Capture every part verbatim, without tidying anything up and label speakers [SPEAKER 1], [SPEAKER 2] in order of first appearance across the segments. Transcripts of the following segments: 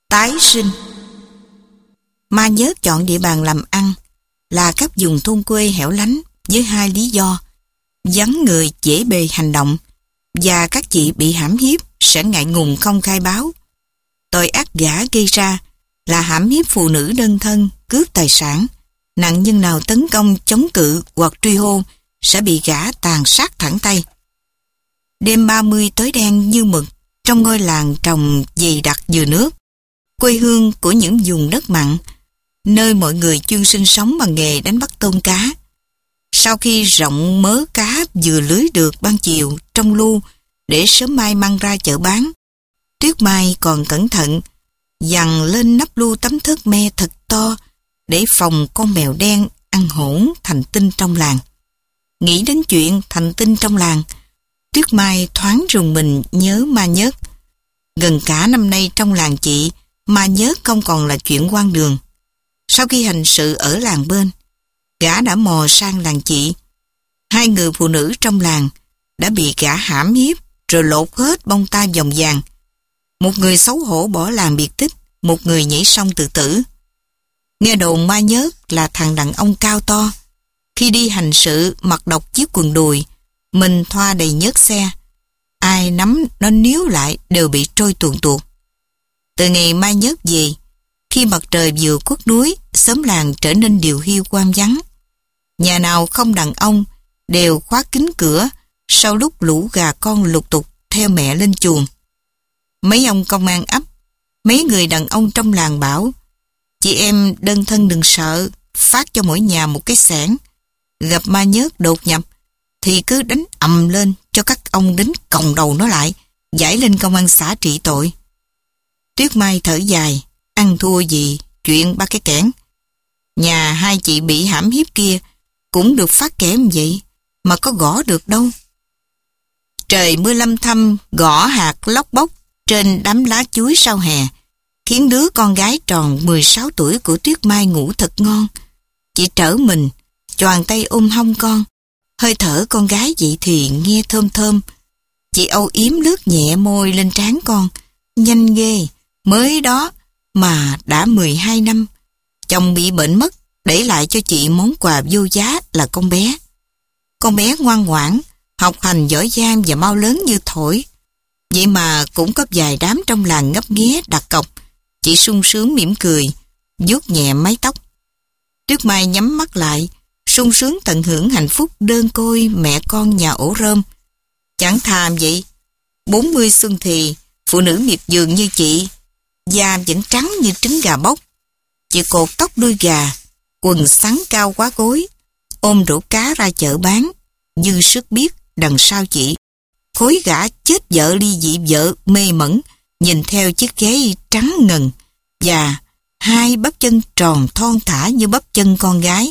[SPEAKER 1] Tái sinh. Ma Nhớt chọn địa bàn làm ăn là các vùng thôn quê hẻo lánh với hai lý do: vắng người dễ bề hành động, và các chị bị hãm hiếp sẽ ngại ngùng không khai báo. Tội ác gã gây ra là hãm hiếp phụ nữ đơn thân, cướp tài sản. Nạn nhân nào tấn công, chống cự hoặc truy hô sẽ bị gã tàn sát thẳng tay. Đêm ba mươi tối đen như mực trong ngôi làng trồng dày đặc dừa nước, quê hương của những vùng đất mặn, nơi mọi người chuyên sinh sống bằng nghề đánh bắt tôm cá. Sau khi rộng mớ cá vừa lưới được ban chiều trong lu để sớm mai mang ra chợ bán, Tuyết Mai còn cẩn thận dằn lên nắp lu tấm thớt me thật to để phòng con mèo đen ăn hỗn thành tinh trong làng. Nghĩ đến chuyện thành tinh trong làng, Tuyết Mai thoáng rùng mình nhớ Ma Nhớt. Gần cả năm nay trong làng chị, Ma Nhớt không còn là chuyện hoang đường. Sau khi hành sự ở làng bên, gã đã mò sang làng chị. Hai người phụ nữ trong làng đã bị gã hãm hiếp rồi lột hết bông tai vòng vàng. Một người xấu hổ bỏ làng biệt tích, một người nhảy sông tự tử. Nghe đồn Ma Nhớt là thằng đàn ông cao to. Khi đi hành sự mặc độc chiếc quần đùi, mình thoa đầy nhớt xe. Ai nắm nó níu lại đều bị trôi tuồn tuột. Từ ngày Ma Nhớt về, khi mặt trời vừa khuất núi, xóm làng trở nên điều hiu quam vắng. Nhà nào không đàn ông đều khóa kín cửa sau lúc lũ gà con lục tục theo mẹ lên chuồng. Mấy ông công an ấp, mấy người đàn ông trong làng bảo: chị em đơn thân đừng sợ, phát cho mỗi nhà một cái xẻng. Gặp Ma Nhớt đột nhập thì cứ đánh ầm lên cho các ông đến còng đầu nó lại, giải lên công an xã trị tội. Tuyết Mai thở dài, ăn thua gì chuyện ba cái kẽn. Nhà hai chị bị hãm hiếp kia cũng được phát kẽm vậy mà có gõ được đâu. Trời mưa lâm thâm gõ hạt lóc bóc trên đám lá chuối sau hè, khiến đứa con gái tròn mười sáu tuổi của Tuyết Mai ngủ thật ngon. Chị trở mình, choàng tay ôm hông con. Hơi thở con gái vậy thì nghe thơm thơm. Chị âu yếm lướt nhẹ môi lên trán con. Nhanh ghê, mới đó mà đã mười hai năm. Chồng bị bệnh mất, để lại cho chị món quà vô giá là con bé. Con bé ngoan ngoãn, học hành giỏi giang và mau lớn như thổi. Vậy mà cũng có vài đám trong làng ngấp nghé đặt cọc. Chị sung sướng mỉm cười, vuốt nhẹ mái tóc. Tuyết Mai nhắm mắt lại, sung sướng tận hưởng hạnh phúc đơn côi mẹ con nhà ổ rơm. Chẳng thà vậy, bốn mươi xuân thì phụ nữ miệt vườn như chị, da vẫn trắng như trứng gà bóc. Chị cột tóc đuôi gà, quần xắn cao quá gối, ôm rổ cá ra chợ bán. Dư sức biết đằng sau chị, khối gã chết vợ ly dị vợ mê mẩn, nhìn theo chiếc ghế trắng ngần và hai bắp chân tròn thon thả như bắp chân con gái.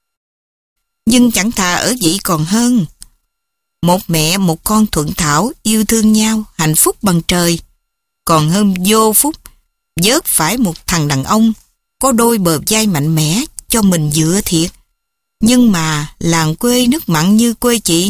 [SPEAKER 1] Nhưng chẳng thà ở vậy còn hơn. Một mẹ một con thuận thảo yêu thương nhau, hạnh phúc bằng trời. Còn hơn vô phúc vớt phải một thằng đàn ông có đôi bờ vai mạnh mẽ cho mình dựa thiệt. Nhưng mà làng quê nước mặn như quê chị,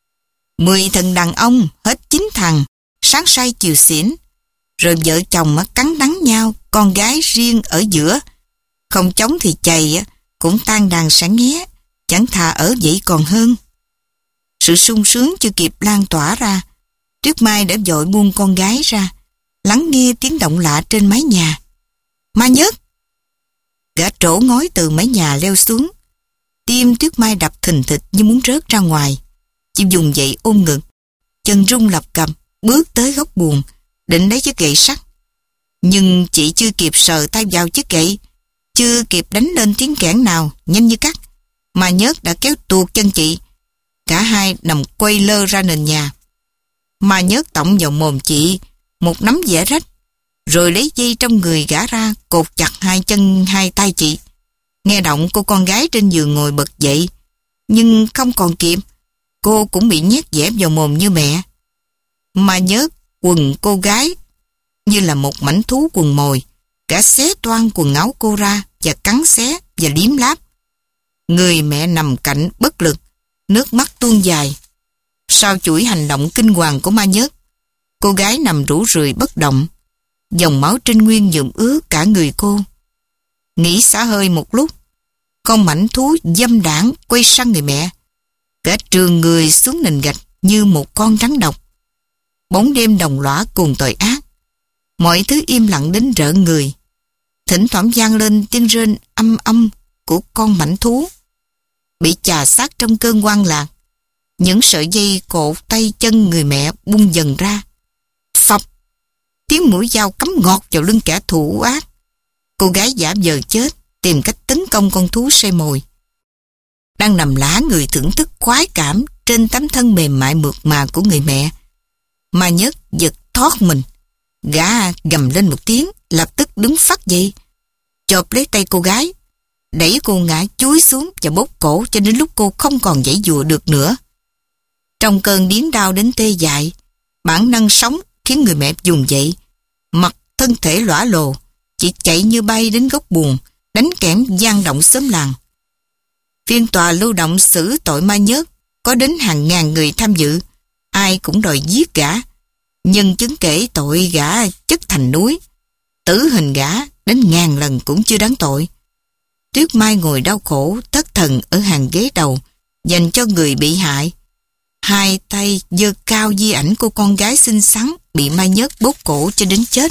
[SPEAKER 1] mười thằng đàn ông hết chín thằng, sáng say chiều xỉn, rồi vợ chồng cắn đắng nhau, con gái riêng ở giữa. Không chống thì chày cũng tan đàn sáng nghé, chẳng thà ở vậy còn hơn. Sự sung sướng chưa kịp lan tỏa ra, Tuyết Mai đã vội buông con gái ra, lắng nghe tiếng động lạ trên mái nhà. Ma Nhớt! Gã trổ ngói từ mái nhà leo xuống. Tim Tuyết Mai đập thình thịch như muốn rớt ra ngoài. Chị dùng dậy ôm ngực, chân rung lập cập, bước tới góc buồng, định lấy chiếc gậy sắt. Nhưng chị chưa kịp sờ tay vào chiếc gậy, chưa kịp đánh lên tiếng kẽn nào nhanh như cắt, Ma Nhớt đã kéo tuột chân chị. Cả hai nằm quay lơ ra nền nhà. Ma Nhớt tổng vào mồm chị một nắm dẻ rách, rồi lấy dây trong người gã ra cột chặt hai chân hai tay chị. Nghe động cô con gái trên giường ngồi bật dậy, nhưng không còn kịp, cô cũng bị nhét dẻ vào mồm như mẹ. Ma Nhớt quần cô gái như là một mảnh thú quần mồi, gã xé toang quần áo cô ra và cắn xé và liếm láp. Người mẹ nằm cạnh bất lực, nước mắt tuôn dài. Sau chuỗi hành động kinh hoàng của Ma Nhớt, cô gái nằm rũ rượi bất động. Dòng máu trên nguyên nhuộm ướt cả người cô. Nghĩ xả hơi một lúc, con mảnh thú dâm đảng quay sang người mẹ. Cả trường người xuống nền gạch như một con rắn độc. Bóng đêm đồng lõa cùng tội ác. Mọi thứ im lặng đến rợn người. Thỉnh thoảng vang lên tiếng rên âm âm của con mảnh thú. Bị chà sát trong cơn hoang lạc. Những sợi dây cột tay chân người mẹ bung dần ra. Phập! Tiếng mũi dao cắm ngọt vào lưng kẻ thù ác ác. Cô gái giả vờ chết, tìm cách tấn công con thú say mồi. Đang nằm lá người thưởng thức khoái cảm trên tấm thân mềm mại mượt mà của người mẹ. Ma Nhớt giật thoát mình. Gã gầm lên một tiếng, lập tức đứng phắt dậy, chộp lấy tay cô gái, đẩy cô ngã chúi xuống và bóp cổ cho đến lúc cô không còn giãy giụa được nữa. Trong cơn điếng đau đến tê dại, bản năng sống khiến người mẹ vùng dậy, mặt thân thể lõa lồ, chỉ chạy như bay đến góc buồng, đánh kẽm vang động xóm làng. Phiên tòa lưu động xử tội Ma Nhớt có đến hàng ngàn người tham dự, ai cũng đòi giết gã. Nhân chứng kể tội gã chất thành núi, tử hình gã đến ngàn lần cũng chưa đáng tội. Tuyết Mai ngồi đau khổ thất thần ở hàng ghế đầu dành cho người bị hại, hai tay giơ cao di ảnh của con gái xinh xắn bị Ma Nhớt bóp cổ cho đến chết.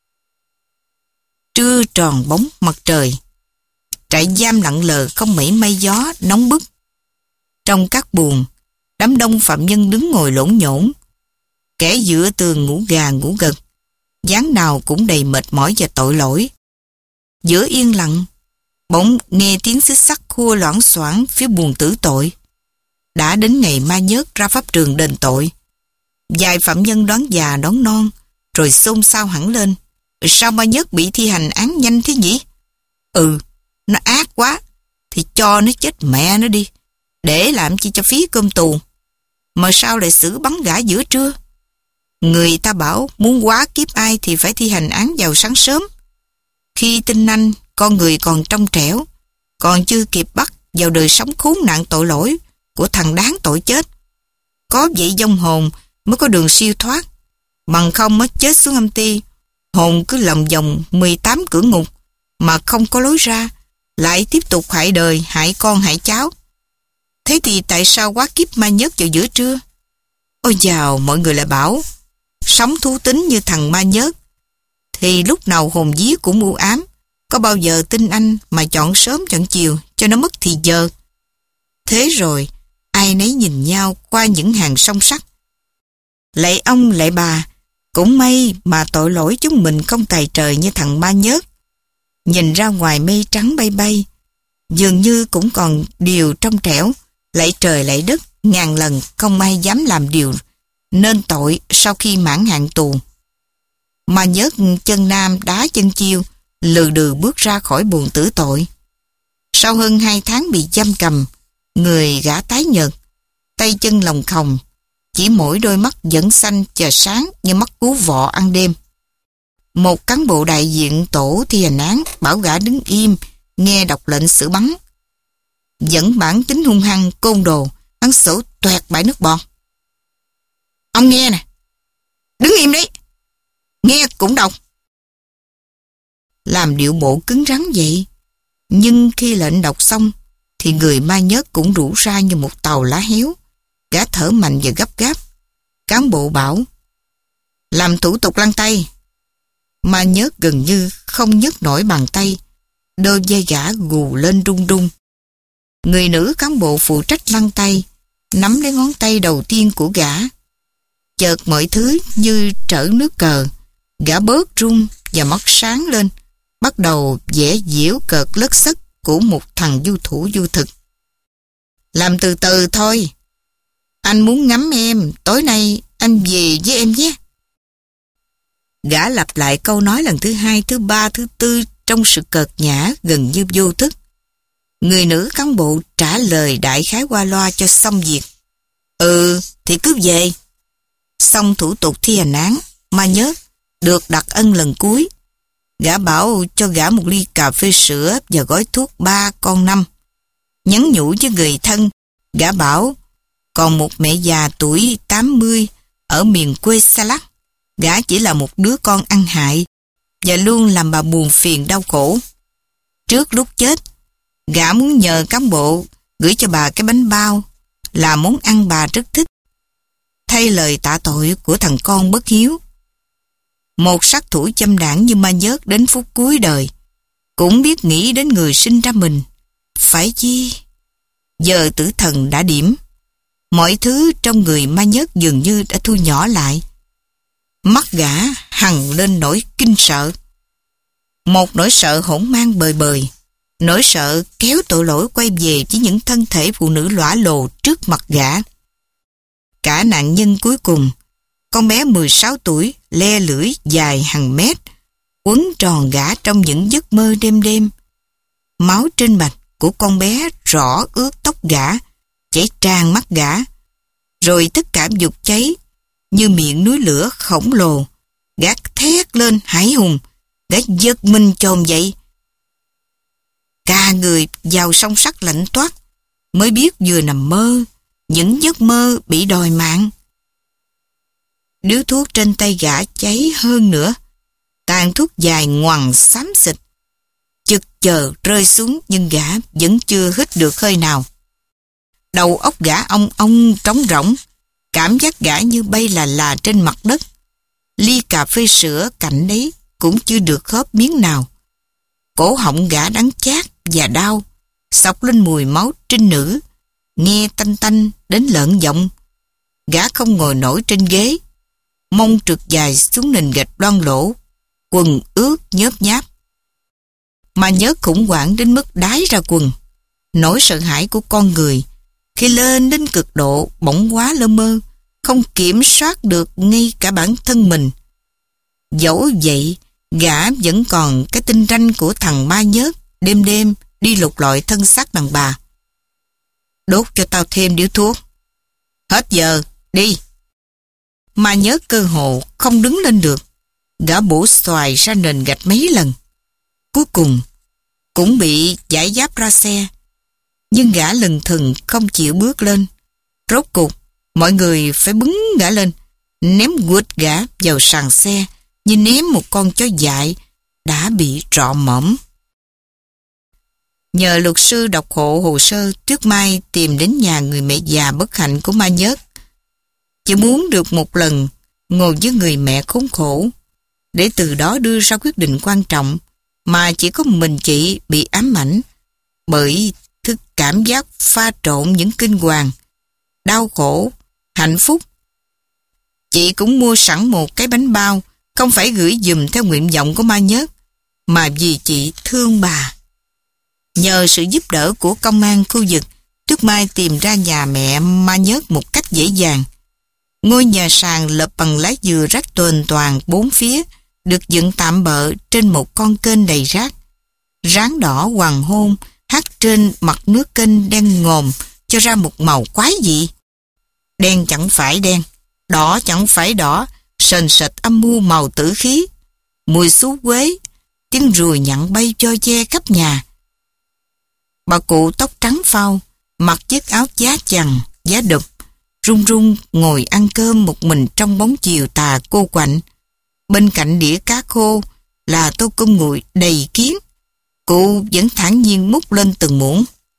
[SPEAKER 1] Trưa tròn bóng mặt trời, trại giam lặng lờ không mảy may gió nóng bức. Trong các buồng, đám đông phạm nhân đứng ngồi lổn nhổn, kẻ dựa tường ngủ gà ngủ gật, dáng nào cũng đầy mệt mỏi và tội lỗi. Giữa yên lặng, bỗng nghe tiếng xích sắt khua loảng xoảng phía buồng tử tội. Đã đến ngày Ma Nhớt ra pháp trường đền tội. Vài phạm nhân đoán già đoán non, rồi xôn xao hẳn lên. Sao Ma Nhớt bị thi hành án nhanh thế nhỉ? Ừ, nó ác quá, thì cho nó chết mẹ nó đi, để làm chi cho phí cơm tù. Mà sao lại xử bắn gã giữa trưa? Người ta bảo muốn quá kiếp ai thì phải thi hành án vào sáng sớm. Khi tinh anh, con người còn trong trẻo, còn chưa kịp bắt vào đời sống khốn nạn tội lỗi của thằng đáng tội chết. Có vậy vong hồn mới có đường siêu thoát. Bằng không mới chết xuống âm ti, hồn cứ lòng vòng mười tám cửa ngục mà không có lối ra, lại tiếp tục hại đời, hại con, hại cháu. Thế thì tại sao quá kiếp Ma Nhớt vào giữa trưa? Ôi dào, mọi người lại bảo sống thú tính như thằng Ma Nhớt thì lúc nào hồn vía cũng u ám, có bao giờ tin anh mà chọn sớm chọn chiều cho nó mất thì giờ. Thế rồi ai nấy nhìn nhau qua những hàng song sắt. Lạy ông lạy bà, cũng may mà tội lỗi chúng mình không tài trời như thằng Ma Nhớt. Nhìn ra ngoài mây trắng bay bay, dường như cũng còn điều trong trẻo, lạy trời lạy đất, ngàn lần không ai dám làm điều nên tội sau khi mãn hạn tù. Ma Nhớt chân nam đá chân chiêu, lừ đừ bước ra khỏi buồng tử tội. Sau hơn hai tháng bị giam cầm, người gã tái nhợt, tay chân lòng khòng, chỉ mỗi đôi mắt vẫn xanh chờ sáng như mắt cú vọ ăn đêm. Một cán bộ đại diện tổ thi hành án bảo gã đứng im nghe đọc lệnh xử bắn. Dẫn bản tính hung hăng côn đồ, hắn sổ toẹt bãi nước bọt. Ông nghe nè, đứng im đấy, nghe cũng đọc. Làm điệu bộ cứng rắn vậy, nhưng khi lệnh đọc xong thì người Ma Nhớt cũng rũ ra như một tàu lá héo. Gã thở mạnh và gấp gáp. Cán bộ bảo làm thủ tục lăn tay. Ma Nhớt gần như không nhấc nổi bàn tay, đôi vai gã gù lên rung rung. Người nữ cán bộ phụ trách lăn tay nắm lấy ngón tay đầu tiên của gã. Chợt mọi thứ như trở nước cờ, gã bớt run và mắt sáng lên, bắt đầu vẽ diễu cợt lất xất của một thằng du thủ du thực. Làm từ từ thôi, anh muốn ngắm em, tối nay anh về với em nhé. Gã lặp lại câu nói lần thứ hai, thứ ba, thứ tư trong sự cợt nhã gần như vô thức. Người nữ cán bộ trả lời đại khái qua loa cho xong việc. Ừ, thì cứ về. Xong thủ tục thi hành án, Ma Nhớt được đặc ân lần cuối. Gã bảo cho gã một ly cà phê sữa và gói thuốc ba con năm. Nhắn nhủ với người thân, gã bảo còn một mẹ già tuổi tám mươi ở miền quê xa lắc. Gã chỉ là một đứa con ăn hại và luôn làm bà buồn phiền đau khổ. Trước lúc chết, gã muốn nhờ cán bộ gửi cho bà cái bánh bao, là món ăn bà rất thích, thay lời tạ tội của thằng con bất hiếu. Một sát thủ chăm đảng như Ma Nhớt đến phút cuối đời cũng biết nghĩ đến người sinh ra mình, phải chi? Giờ tử thần đã điểm, mọi thứ trong người Ma Nhớt dường như đã thu nhỏ lại. Mắt gã hằn lên nỗi kinh sợ, một nỗi sợ hỗn mang bời bời, nỗi sợ kéo tội lỗi quay về với những thân thể phụ nữ lõa lồ trước mặt gã. Cả nạn nhân cuối cùng, con bé mười sáu tuổi, le lưỡi dài hàng mét, quấn tròn gã trong những giấc mơ đêm đêm. Máu trên mạch của con bé rõ ướt tóc gã, chảy tràn mắt gã, rồi tất cả dục cháy như miệng núi lửa khổng lồ. Gã thét lên hãi hùng, gã giật mình chồm dậy, cả người vào song sắt lạnh toát, mới biết vừa nằm mơ, những giấc mơ bị đòi mạng. Điếu thuốc trên tay gã cháy hơn nữa, tàn thuốc dài ngoằn xám xịt, chực chờ rơi xuống nhưng gã vẫn chưa hít được hơi nào. Đầu óc gã ong ong trống rỗng, cảm giác gã như bay là là trên mặt đất. Ly cà phê sữa cạnh đấy cũng chưa được khớp miếng nào. Cổ họng gã đắng chát và đau, xộc lên mùi máu trinh nữ, nghe tanh tanh đến lợn giọng. Gã không ngồi nổi trên ghế, mông trượt dài xuống nền gạch loang lỗ, quần ướt nhớp nháp. Mà nhớ khủng hoảng đến mức đái ra quần. Nỗi sợ hãi của con người khi lên đến cực độ bỗng quá lơ mơ, không kiểm soát được ngay cả bản thân mình. Dẫu vậy, gã vẫn còn cái tinh ranh của thằng Ma Nhớt đêm đêm đi lục lọi thân xác đàn bà. Đốt cho tao thêm điếu thuốc. Hết giờ, đi. Ma Nhớt cơ hồ không đứng lên được. Gã bổ xoài ra nền gạch mấy lần. Cuối cùng, cũng bị giải giáp ra xe. Nhưng gã lừng thừng không chịu bước lên. Rốt cuộc, mọi người phải bứng gã lên, ném quệt gã vào sàn xe như ném một con chó dại đã bị trọ mõm. Nhờ luật sư đọc hộ hồ sơ, Tuyết Mai tìm đến nhà người mẹ già bất hạnh của Ma Nhớt. Chỉ muốn được một lần ngồi với người mẹ khốn khổ, để từ đó đưa ra quyết định quan trọng mà chỉ có mình chị bị ám ảnh bởi thức cảm giác pha trộn những kinh hoàng, đau khổ, hạnh phúc. Chị cũng mua sẵn một cái bánh bao, không phải gửi giùm theo nguyện vọng của Ma Nhớt, mà vì chị thương bà. Nhờ sự giúp đỡ của công an khu vực, Tuyết Mai tìm ra nhà mẹ Ma Nhớt một cách dễ dàng. Ngôi nhà sàn lợp bằng lá dừa rách tuềnh toàng bốn phía, được dựng tạm bợ trên một con kênh đầy rác. Ráng đỏ hoàng hôn hắt trên mặt nước kênh đen ngòm cho ra một màu quái dị. Đen chẳng phải đen, đỏ chẳng phải đỏ, sền sệt âm mưu màu tử khí. Mùi xú quế, tiếng ruồi nhặn bay cho che khắp nhà. Bà cụ tóc trắng phau, mặc chiếc áo giá chằng, giá đụp, run run ngồi ăn cơm một mình trong bóng chiều tà cô quạnh. Bên cạnh đĩa cá khô là tô cơm nguội đầy kiến. Cụ vẫn thản nhiên múc lên từng muỗng.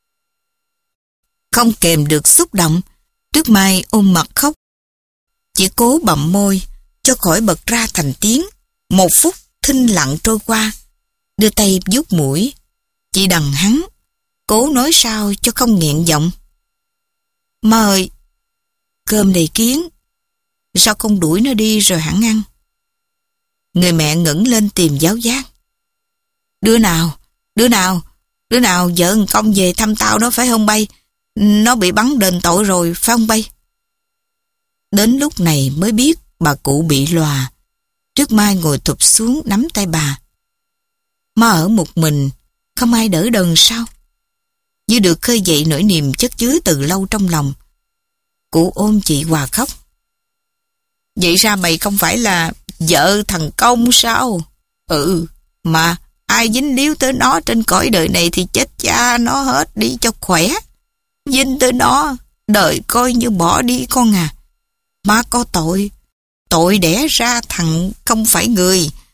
[SPEAKER 1] Không kèm được xúc động, Tuyết Mai ôm mặt khóc. Chỉ cố bặm môi cho khỏi bật ra thành tiếng. Một phút thinh lặng trôi qua, đưa tay vuốt mũi. Chị đằng hắn, cố nói sao cho không nghẹn giọng. Mời, cơm đầy kiến, sao không đuổi nó đi rồi hẳn ăn? Người mẹ ngẩng lên tìm giáo giác. Đứa nào, đứa nào, đứa nào vợ công về thăm tao đó phải không bay? Nó bị bắn đền tội rồi phải không bay? Đến lúc này mới biết bà cụ bị lòa. Tuyết Mai ngồi thụp xuống nắm tay bà. Má ở một mình, không ai đỡ đần sao? Như được khơi dậy nỗi niềm chất chứa từ lâu trong lòng. Cụ ôm chị hòa khóc. Vậy ra mày không phải là vợ thằng Công sao? Ừ, mà ai dính líu tới nó trên cõi đời này thì chết cha nó hết đi cho khỏe. Dính tới nó, đời coi như bỏ đi con à. Má có tội, tội đẻ ra thằng không phải người,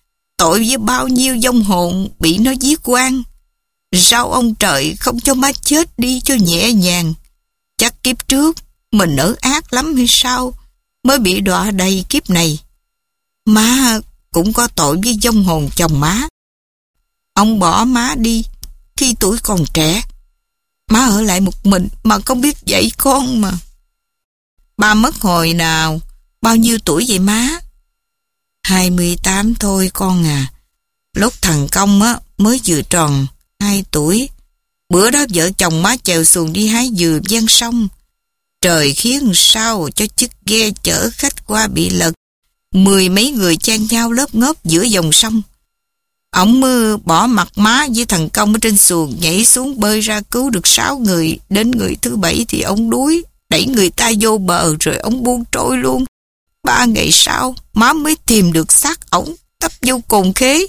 [SPEAKER 1] tội với bao nhiêu vong hồn bị nó giết quan. Sao ông trời không cho má chết đi cho nhẹ nhàng? Chắc kiếp trước mình ở ác lắm hay sao mới bị đọa đầy kiếp này. Má cũng có tội với vong hồn chồng má. Ông bỏ má đi khi tuổi còn trẻ. Má ở lại một mình mà không biết dạy con mà. Ba mất hồi nào? Bao nhiêu tuổi vậy má? hai mươi tám thôi con à. Lúc thằng Công á mới vừa tròn hai tuổi. Bữa đó vợ chồng má chèo xuồng đi hái dừa ven sông. Trời khiến sao cho chiếc ghe chở khách qua bị lật. Mười mấy người chen nhau lớp ngớp giữa dòng sông. Ông mơ bỏ mặt má với thằng Công ở trên xuồng, nhảy xuống bơi ra cứu được sáu người. Đến người thứ bảy thì ông đuối, đẩy người ta vô bờ rồi ông buông trôi luôn. Ba ngày sau má mới tìm được xác ổng tấp vô cồn khế.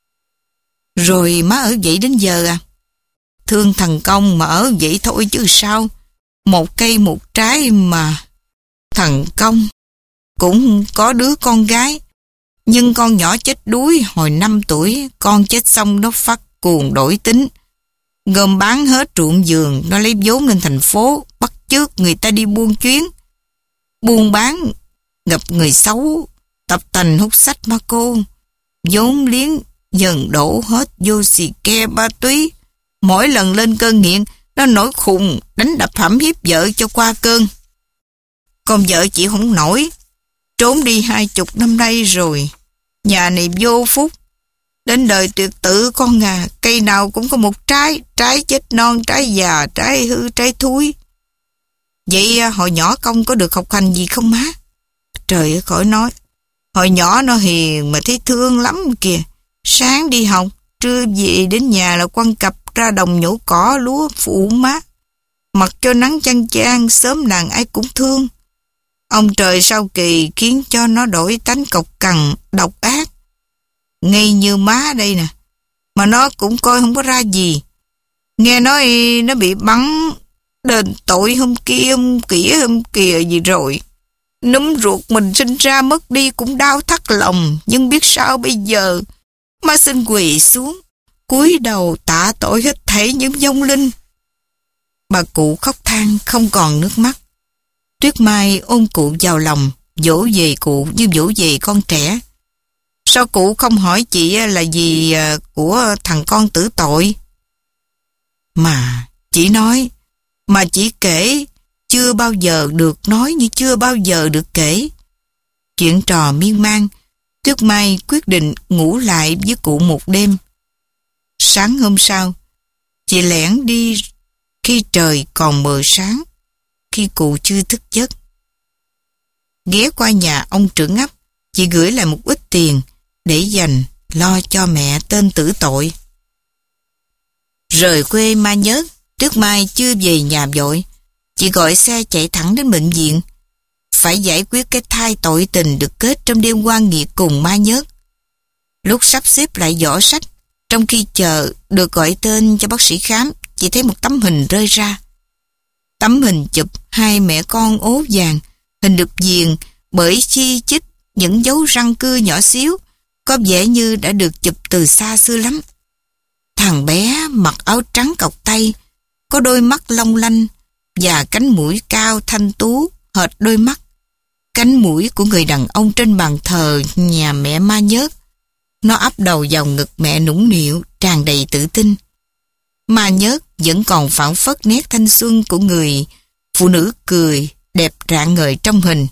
[SPEAKER 1] Rồi má ở vậy đến giờ à? Thương thằng Công mà ở vậy thôi chứ sao. Một cây một trái mà. Thằng Công cũng có đứa con gái, nhưng con nhỏ chết đuối hồi năm tuổi. Con chết xong nó phát cuồng đổi tính, gom bán hết ruộng vườn. Nó lấy vốn lên thành phố, bắt chước người ta đi buôn chuyến. Buôn bán gặp người xấu, tập tành hút sách ma cô. Vốn liếng dần đổ hết vô xì ke ma túy. Mỗi lần lên cơn nghiện, nó nổi khùng, đánh đập hãm hiếp vợ cho qua cơn. Con vợ chịu không nổi, trốn đi hai chục năm nay rồi. Nhà này vô phúc, đến đời tuyệt tự con à. Cây nào cũng có một trái, trái chết non, trái già, trái hư, trái thúi. Vậy hồi nhỏ Công có được học hành gì không má? Trời ơi khỏi nói, hồi nhỏ nó hiền mà thấy thương lắm kìa. Sáng đi học, trưa về đến nhà là quăng cặp ra đồng nhổ cỏ lúa phụ má. Mặc cho nắng chang chang, sớm nàng ai cũng thương. Ông trời sao kỳ khiến cho nó đổi tánh cộc cằn, độc ác. Ngay như má đây nè, mà nó cũng coi không có ra gì. Nghe nói nó bị bắn đền tội hôm kia hôm kia hôm kìa gì rồi. Núm ruột mình sinh ra mất đi cũng đau thắt lòng, nhưng biết sao bây giờ. Má xin quỳ xuống, cúi đầu tạ tội hết thảy những vong linh. Bà cụ khóc than không còn nước mắt. Tuyết Mai ôm cụ vào lòng, dỗ về cụ như dỗ về con trẻ. Sao cụ không hỏi chị là gì của thằng con tử tội? Mà chị nói, mà chị kể chưa bao giờ được nói, như chưa bao giờ được kể. Chuyện trò miên man, Tuyết Mai quyết định ngủ lại với cụ một đêm. Sáng hôm sau, chị lẻn đi khi trời còn mờ sáng, khi cụ chưa thức giấc. Ghé qua nhà ông trưởng ấp, chị gửi lại một ít tiền để dành lo cho mẹ tên tử tội. Rời quê Ma Nhớt, Tuyết Mai chưa về nhà vội. Chị gọi xe chạy thẳng đến bệnh viện. Phải giải quyết cái thai tội tình được kết trong đêm oan nghiệt cùng Ma Nhớt. Lúc sắp xếp lại giỏ sách, trong khi chờ được gọi tên cho bác sĩ khám, chị thấy một tấm hình rơi ra. Tấm hình chụp hai mẹ con ố vàng, hình được viền bởi chi chít những dấu răng cưa nhỏ xíu, có vẻ như đã được chụp từ xa xưa lắm. Thằng bé mặc áo trắng cộc tay, có đôi mắt long lanh và cánh mũi cao thanh tú hệt đôi mắt, cánh mũi của người đàn ông trên bàn thờ nhà mẹ Ma Nhớt. Nó áp đầu vào ngực mẹ nũng nịu, tràn đầy tự tin. Ma Nhớt vẫn còn phảng phất nét thanh xuân của người phụ nữ cười, đẹp rạng ngời trong hình.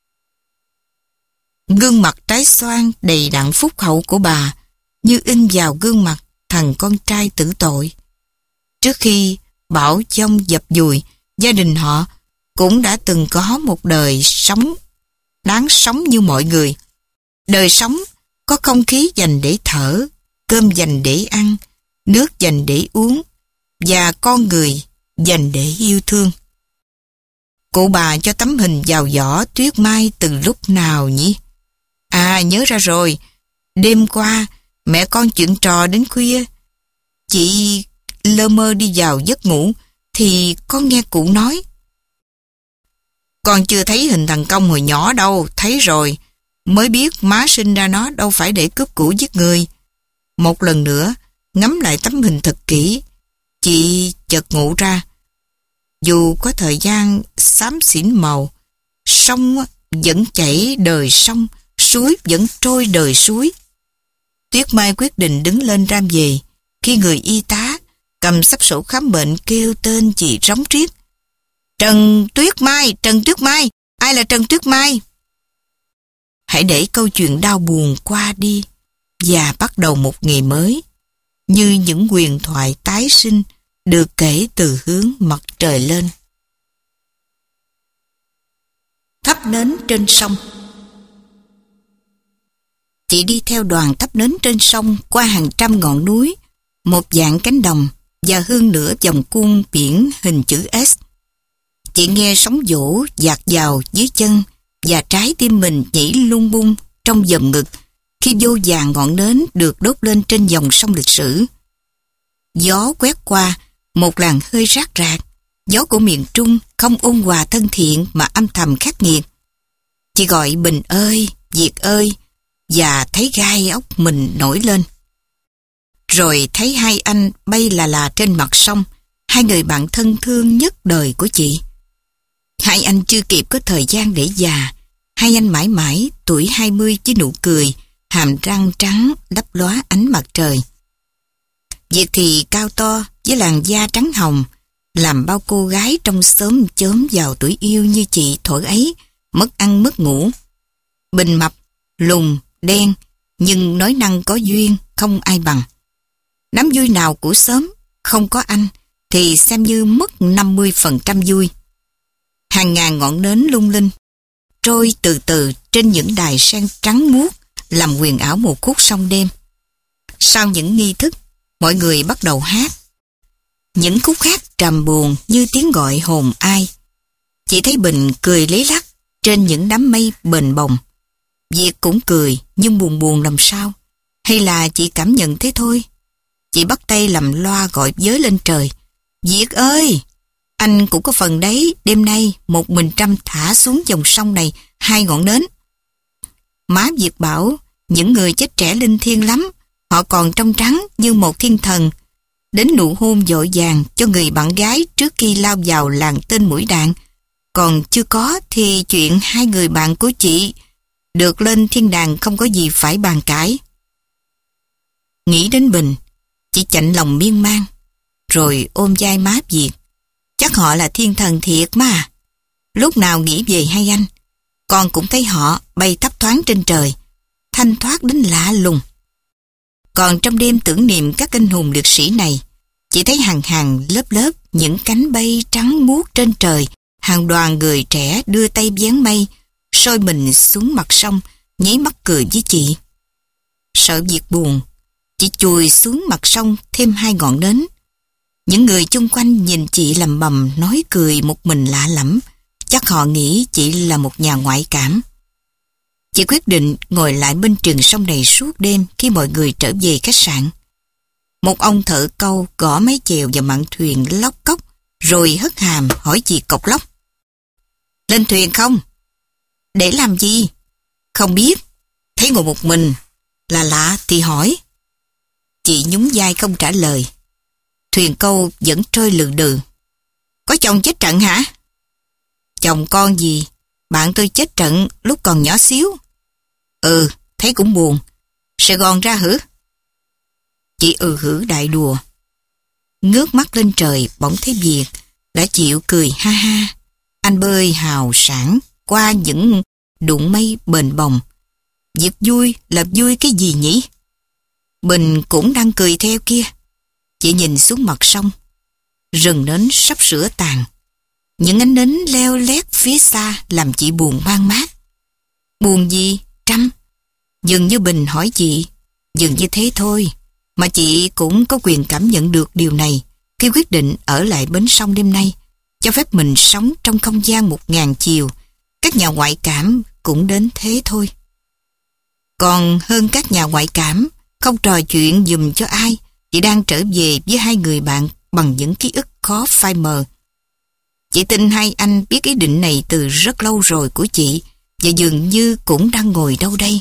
[SPEAKER 1] Gương mặt trái xoan đầy đặn phúc hậu của bà như in vào gương mặt thằng con trai tử tội. Trước khi bão giông dập dùi, gia đình họ cũng đã từng có một đời sống đáng sống như mọi người. Đời sống có không khí dành để thở, cơm dành để ăn, nước dành để uống và con người dành để yêu thương. Cụ bà cho tấm hình vào giỏ Tuyết Mai từ lúc nào nhỉ? À, nhớ ra rồi. Đêm qua mẹ con chuyện trò đến khuya, chị lơ mơ đi vào giấc ngủ thì con nghe cụ nói: "Con chưa thấy hình thằng Công hồi nhỏ đâu." "Thấy rồi, mới biết má sinh ra nó đâu phải để cướp của giết người. Một lần nữa, ngắm lại tấm hình thật kỹ, chị chợt ngộ ra. Dù có thời gian xám xỉn màu, sông vẫn chảy đời sông, suối vẫn trôi đời suối. Tuyết Mai quyết định đứng lên ram về, khi người y tá cầm xấp sổ khám bệnh kêu tên chị rống riết. Trần Tuyết Mai, Trần Tuyết Mai, ai là Trần Tuyết Mai? Hãy để câu chuyện đau buồn qua đi và bắt đầu một ngày mới, như những huyền thoại tái sinh được kể từ hướng mặt trời lên. Thắp nến trên sông. Chị đi theo đoàn thắp nến trên sông qua hàng trăm ngọn núi, một vạn cánh đồng và hơn nửa vòng cung biển hình chữ S. Chị nghe sóng vỗ dạt vào dưới chân và trái tim mình nhảy lung bung trong vòm ngực khi vô vàn ngọn nến được đốt lên trên dòng sông lịch sử. Gió quét qua, một làn hơi rát rạc, gió của miền Trung không ôn hòa thân thiện mà âm thầm khắc nghiệt. Chị gọi Bình ơi, Việt ơi, và thấy gai ốc mình nổi lên. Rồi thấy hai anh bay là là trên mặt sông, hai người bạn thân thương nhất đời của chị. Hai anh chưa kịp có thời gian để già, hai anh mãi mãi tuổi hai mươi với nụ cười, hàm răng trắng lấp lóa ánh mặt trời. Việt thì cao to với làn da trắng hồng, làm bao cô gái trong xóm chớm vào tuổi yêu như chị thổi ấy mất ăn mất ngủ. Bình mập, lùn, đen, nhưng nói năng có duyên không ai bằng. Đám vui nào của xóm không có anh thì xem như mất năm mươi phần trăm vui. Hàng ngàn ngọn nến lung linh trôi từ từ trên những đài sen trắng muốt làm huyền ảo một khúc sông đêm. Sau những nghi thức, mọi người bắt đầu hát. Những khúc hát trầm buồn như tiếng gọi hồn ai. Chị thấy Bình cười lấy lắc trên những đám mây bềnh bồng. Việt cũng cười nhưng buồn buồn làm sao? Hay là chị cảm nhận thế thôi? Chị bắt tay làm loa gọi giới lên trời. Việt ơi! Anh cũng có phần đấy, đêm nay một mình Trâm thả xuống dòng sông này hai ngọn nến. Má Việt bảo, những người chết trẻ linh thiêng lắm, họ còn trong trắng như một thiên thần. Đến nụ hôn dội vàng cho người bạn gái trước khi lao vào làng tên mũi đạn. Còn chưa có thì chuyện hai người bạn của chị được lên thiên đàng không có gì phải bàn cãi. Nghĩ đến Bình, chị chạnh lòng miên man, rồi ôm vai má Việt. Chắc họ là thiên thần thiệt mà. Lúc nào nghĩ về hai anh, con cũng thấy họ bay thấp thoáng trên trời, thanh thoát đến lạ lùng. Còn trong đêm tưởng niệm các anh hùng liệt sĩ này, chỉ thấy hàng hàng lớp lớp những cánh bay trắng muốt trên trời, hàng đoàn người trẻ đưa tay vén mây, soi mình xuống mặt sông, nháy mắt cười với chị. Sợ Việt buồn, chị chùi xuống mặt sông thêm hai ngọn nến. Những người chung quanh nhìn chị lầm bầm nói cười một mình lạ lẫm, chắc họ nghĩ chị là một nhà ngoại cảm. Chị quyết định ngồi lại bên trường sông này suốt đêm khi mọi người trở về khách sạn. Một ông thợ câu gõ máy chèo vào mạn thuyền lóc cốc, rồi hất hàm hỏi chị cộc lốc. Lên thuyền không? Để làm gì? Không biết. Thấy ngồi một mình, là lạ thì hỏi. Chị nhún vai không trả lời. Thuyền câu vẫn trôi lừ đừ. Có chồng chết trận hả? Chồng con gì? Bạn tôi chết trận lúc còn nhỏ xíu. Ừ, thấy cũng buồn. Sài Gòn ra hử? Chị ừ hử đại đùa. Ngước mắt lên trời bỗng thấy Việt đã chịu cười ha ha. Anh bơi hào sảng qua những đụng mây bềnh bồng. Việt vui là vui cái gì nhỉ? Bình cũng đang cười theo kia. Chị nhìn xuống mặt sông. Rừng nến sắp sửa tàn. Những ánh nến leo lét phía xa làm chị buồn man mác. Buồn gì, Trâm? Dường như Bình hỏi chị. Dường như thế thôi. Mà chị cũng có quyền cảm nhận được điều này khi quyết định ở lại bến sông đêm nay, cho phép mình sống trong không gian một ngàn chiều. Các nhà ngoại cảm cũng đến thế thôi. Còn hơn các nhà ngoại cảm, không trò chuyện dùm cho ai, chị đang trở về với hai người bạn bằng những ký ức khó phai mờ. Chị tin hai anh biết ý định này từ rất lâu rồi của chị, và dường như cũng đang ngồi đâu đây.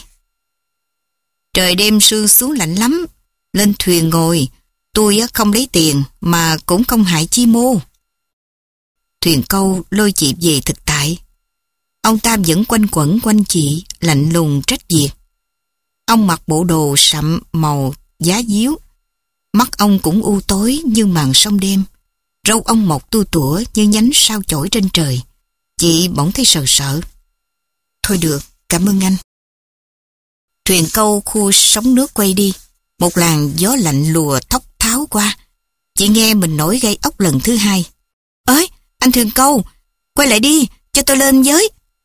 [SPEAKER 1] Trời đêm sương xuống lạnh lắm, lên thuyền ngồi, tôi không lấy tiền mà cũng không hại chi mô. Thuyền câu lôi chị về thực tại. Ông Tam vẫn quanh quẩn quanh chị, lạnh lùng trách việc. Ông mặc bộ đồ sậm màu giá díu. Mắt ông cũng u tối như màn sông đêm. Râu ông mọc tua tủa như nhánh sao chổi trên trời. Chị bỗng thấy sợ sợ. Thôi được, cảm ơn anh. Thuyền câu khu sóng nước quay đi. Một làn gió lạnh lùa thốc tháo qua. Chị nghe mình nổi gai ốc lần thứ hai. Ơi, anh thuyền câu, quay lại đi, cho tôi lên với.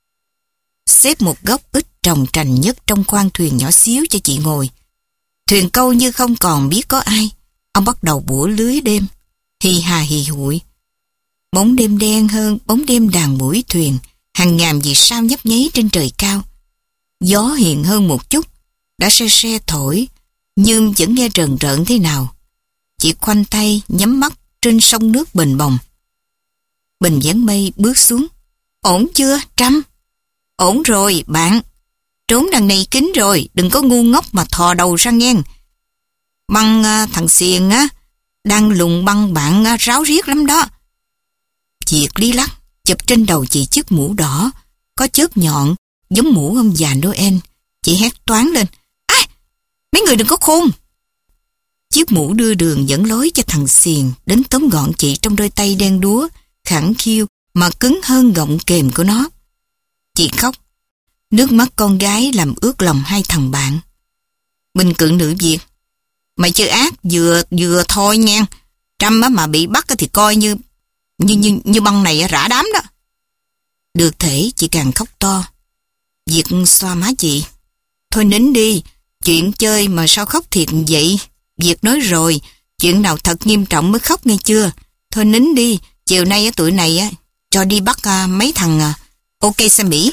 [SPEAKER 1] Xếp một góc ít trồng trành nhất trong khoang thuyền nhỏ xíu cho chị ngồi. Thuyền câu như không còn biết có ai. Ông bắt đầu bủa lưới đêm, hì hà hì hụi. Bóng đêm đen hơn bóng đêm đàn mũi thuyền, hàng ngàn vì sao nhấp nháy trên trời cao. Gió hiền hơn một chút, đã se se thổi, nhưng vẫn nghe rờn rợn thế nào. Chị khoanh tay nhắm mắt trên sông nước bềnh bồng. Bình dáng mây bước xuống. Ổn chưa, Trâm? Ổn rồi, bạn. Trốn đằng này kín rồi, đừng có ngu ngốc mà thò đầu ra ngang. Băng à, thằng Xiền á, đang lùng băng bạn à, ráo riết lắm đó. Việt lý lắc, chụp trên đầu chị chiếc mũ đỏ, có chớp nhọn, giống mũ ông già Noel. Chị hét toáng lên. À, mấy người đừng có khôn. Chiếc mũ đưa đường dẫn lối cho thằng Xiền đến tóm gọn chị trong đôi tay đen đúa, khẳng khiu mà cứng hơn gọng kềm của nó. Chị khóc. Nước mắt con gái làm ướt lòng hai thằng bạn. Bình cự nữ Việt. Mày chơi ác vừa vừa thôi nha. Trâm mà bị bắt thì coi như như như, như băng này rã đám đó. Được thể chị càng khóc to. Việt xoa má chị. Thôi nín đi. Chuyện chơi mà sao khóc thiệt vậy? Việt nói rồi. Chuyện nào thật nghiêm trọng mới khóc nghe chưa? Thôi nín đi. Chiều nay tụi này á cho đi bắt à, mấy thằng à, ok xe Mỹ.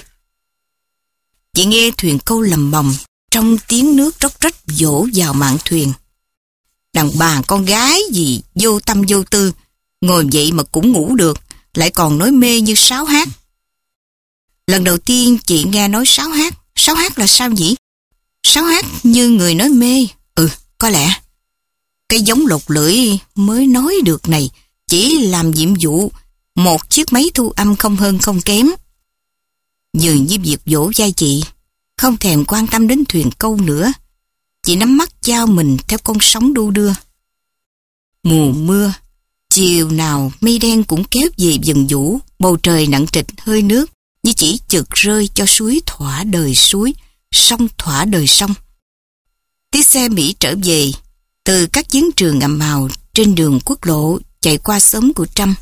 [SPEAKER 1] Chị nghe thuyền câu lầm bầm trong tiếng nước róc rách vỗ vào mạn thuyền. Đàn bà con gái gì vô tâm vô tư, ngồi vậy mà cũng ngủ được, lại còn nói mê như sáo hát. Lần đầu tiên chị nghe nói sáo hát. Sáo hát là sao nhỉ? Sáo hát như người nói mê. Ừ, có lẽ. Cái giống lột lưỡi mới nói được này chỉ làm nhiệm vụ một chiếc máy thu âm không hơn không kém. Dường như việc vỗ vai chị, không thèm quan tâm đến thuyền câu nữa. Chị nắm mắt trao mình theo con sóng đu đưa. Mùa mưa, chiều nào mây đen cũng kéo về dần vũ, bầu trời nặng trịch hơi nước, như chỉ chực rơi cho suối thỏa đời suối, sông thỏa đời sông. Tiếng xe Mỹ trở về từ các chiến trường ầm ào trên đường quốc lộ chạy qua xóm của Trâm.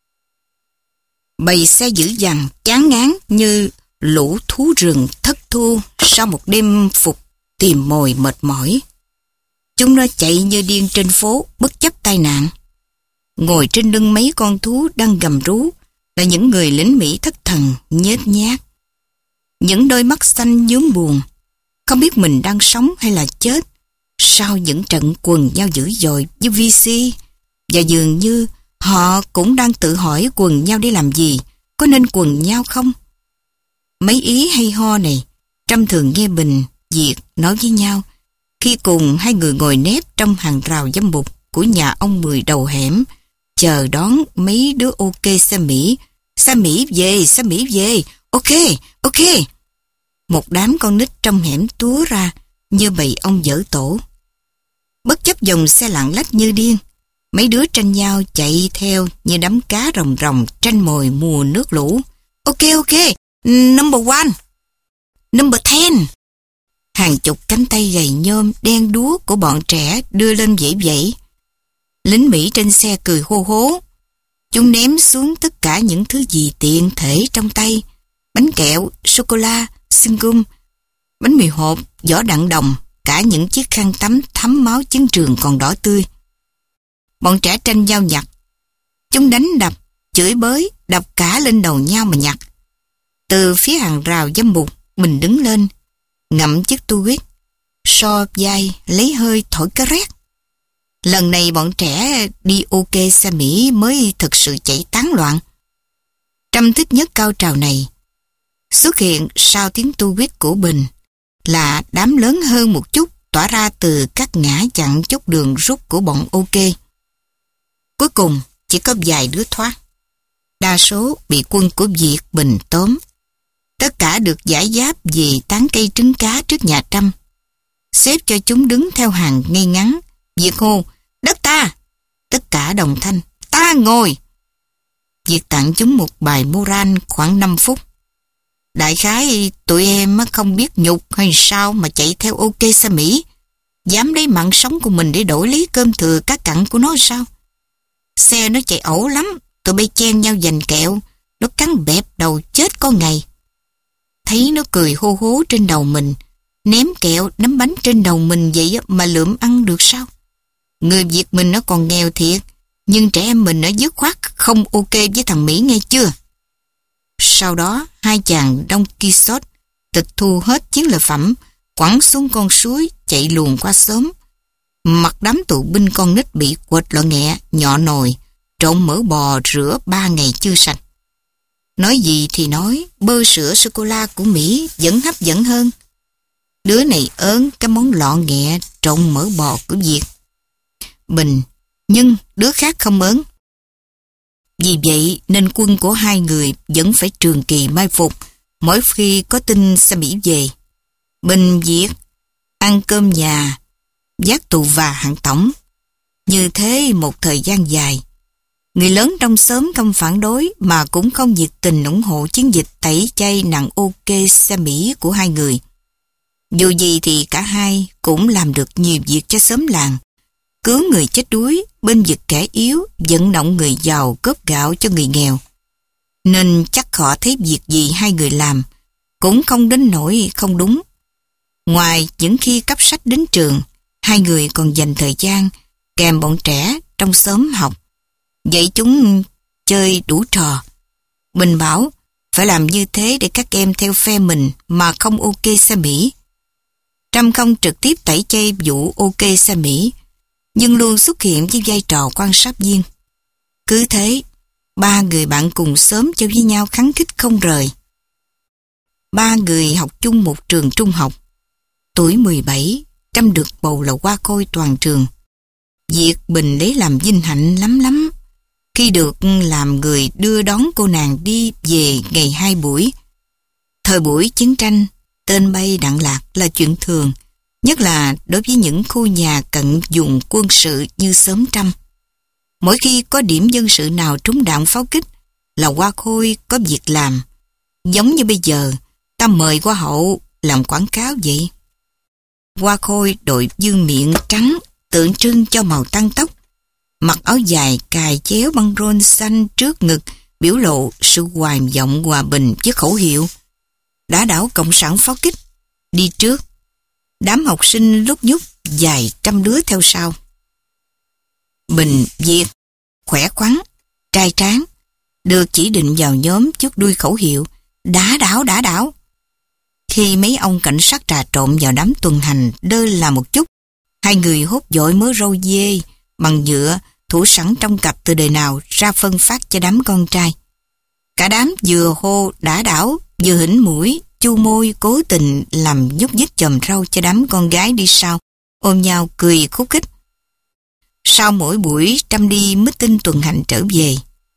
[SPEAKER 1] Bầy xe dữ dằn, chán ngán như lũ thú rừng thất thu sau một đêm phục tìm mồi mệt mỏi. Chúng nó chạy như điên trên phố bất chấp tai nạn. Ngồi trên lưng mấy con thú đang gầm rú là những người lính Mỹ thất thần nhếch nhác. Những đôi mắt xanh nhuốm buồn, không biết mình đang sống hay là chết sau những trận quần nhau dữ dội với vê xê, và dường như họ cũng đang tự hỏi quần nhau để làm gì, có nên quần nhau không? Mấy ý hay ho này, Trâm thường nghe Bình, Việt nói với nhau khi cùng hai người ngồi nép trong hàng rào dâm bục của nhà ông Mười đầu hẻm, chờ đón mấy đứa ok xe Mỹ. Xe Mỹ về, xe Mỹ về, ok, ok. Một đám con nít trong hẻm túa ra như bầy ông dở tổ. Bất chấp dòng xe lạng lách như điên, mấy đứa tranh nhau chạy theo như đám cá rồng rồng tranh mồi mùa nước lũ. Ok, ok, number one, number ten. Hàng chục cánh tay gầy nhôm đen đúa của bọn trẻ đưa lên vẫy vẫy. Lính Mỹ trên xe cười hô hố. Chúng ném xuống tất cả những thứ gì tiện thể trong tay. Bánh kẹo, sô-cô-la, xin gum, bánh mì hộp, vỏ đạn đồng, cả những chiếc khăn tắm thấm máu chiến trường còn đỏ tươi. Bọn trẻ tranh nhau nhặt. Chúng đánh đập, chửi bới, đập cả lên đầu nhau mà nhặt. Từ phía hàng rào dâm bục, mình đứng lên, ngậm chiếc tu huyết, so vai lấy hơi thổi cái rét. Lần này bọn trẻ đi ok xe Mỹ mới thực sự chạy tán loạn. Trâm thích nhất cao trào này. Xuất hiện sau tiếng tu quýt của Bình là đám lớn hơn một chút tỏa ra từ các ngã chặn chốt đường rút của bọn OK. Cuối cùng chỉ có vài đứa thoát. Đa số bị quân của Việt Bình tóm. Tất cả được giải giáp vì tán cây trứng cá trước nhà Trâm. Xếp cho chúng đứng theo hàng ngay ngắn. Việt hô, đất ta! Tất cả đồng thanh, ta ngồi! Việt tặng chúng một bài moran khoảng năm phút. Đại khái tụi em không biết nhục hay sao mà chạy theo OK sang Mỹ. Dám lấy mạng sống của mình để đổi lấy cơm thừa cá cặn của nó sao? Xe nó chạy ẩu lắm, tụi bay chen nhau giành kẹo, nó cắn bẹp đầu chết có ngày. Thấy nó cười hô hố trên đầu mình, ném kẹo, nắm bánh trên đầu mình vậy mà lượm ăn được sao? Người Việt mình nó còn nghèo thiệt, nhưng trẻ em mình nó dứt khoát không OK với thằng Mỹ nghe chưa? Sau đó, hai chàng Don Quixote tịch thu hết chiến lợi phẩm, quẳng xuống con suối, chạy luồn qua xóm. Mặt đám tù binh con nít bị quệt lọ nghẹ, nhọ nồi, trộn mỡ bò rửa ba ngày chưa sạch. Nói gì thì nói, bơ sữa sô-cô-la của Mỹ vẫn hấp dẫn hơn. Đứa này ớn cái món lọ nghẹ trộn mỡ bò của Việt Bình, nhưng đứa khác không ớn. Vì vậy nên quân của hai người vẫn phải trường kỳ mai phục mỗi khi có tin xe Mỹ về. Bình Việt ăn cơm nhà, vác tù và hạng tổng. Như thế một thời gian dài. Người lớn trong xóm không phản đối mà cũng không nhiệt tình ủng hộ chiến dịch tẩy chay nặng OK xe Mỹ của hai người. Dù gì thì cả hai cũng làm được nhiều việc cho xóm làng. Cứu người chết đuối, bên vực kẻ yếu, vận động người giàu cốp gạo cho người nghèo. Nên chắc họ thấy việc gì hai người làm cũng không đến nỗi không đúng. Ngoài những khi cấp sách đến trường, hai người còn dành thời gian kèm bọn trẻ trong xóm học. Dạy chúng chơi đủ trò. Bình bảo phải làm như thế để các em theo phe mình mà không OK xe Mỹ. Trâm không trực tiếp tẩy chay vụ OK xe Mỹ, nhưng luôn xuất hiện với vai trò quan sát viên. Cứ thế, ba người bạn cùng xóm chơi với nhau khắng khích không rời. Ba người học chung một trường trung học. Tuổi mười bảy, Trâm được bầu là hoa khôi toàn trường. Việt Bình lấy làm vinh hạnh lắm lắm khi được làm người đưa đón cô nàng đi về ngày hai buổi. Thời buổi chiến tranh, tên bay đạn lạc là chuyện thường, nhất là đối với những khu nhà cận vùng quân sự như xóm Trâm. Mỗi khi có điểm dân sự nào trúng đạn pháo kích là hoa khôi có việc làm. Giống như bây giờ, ta mời hoa hậu làm quảng cáo vậy. Hoa khôi đội vương miện trắng tượng trưng cho màu tăng tóc, mặc áo dài cài chéo băng rôn xanh trước ngực biểu lộ sự hoài vọng hòa bình với khẩu hiệu đã đảo cộng sản pháo kích, đi trước. Đám học sinh lúc nhúc vài trăm đứa theo sau. Bình Việt khỏe khoắn, trai tráng, được chỉ định vào nhóm trước đuôi khẩu hiệu đã đảo đã đảo. Khi mấy ông cảnh sát trà trộn vào đám tuần hành đơ là một chút, hai người hốt vội mớ râu dê bằng nhựa thủ sẵn trong cặp từ đời nào ra phân phát cho đám con trai. Cả đám vừa hô đã đảo, vừa hỉnh mũi, chu môi cố tình làm nhúc nhích chòm rau cho đám con gái đi sau, ôm nhau cười khúc khích. Sau mỗi buổi Trâm đi meeting tuần hành trở về,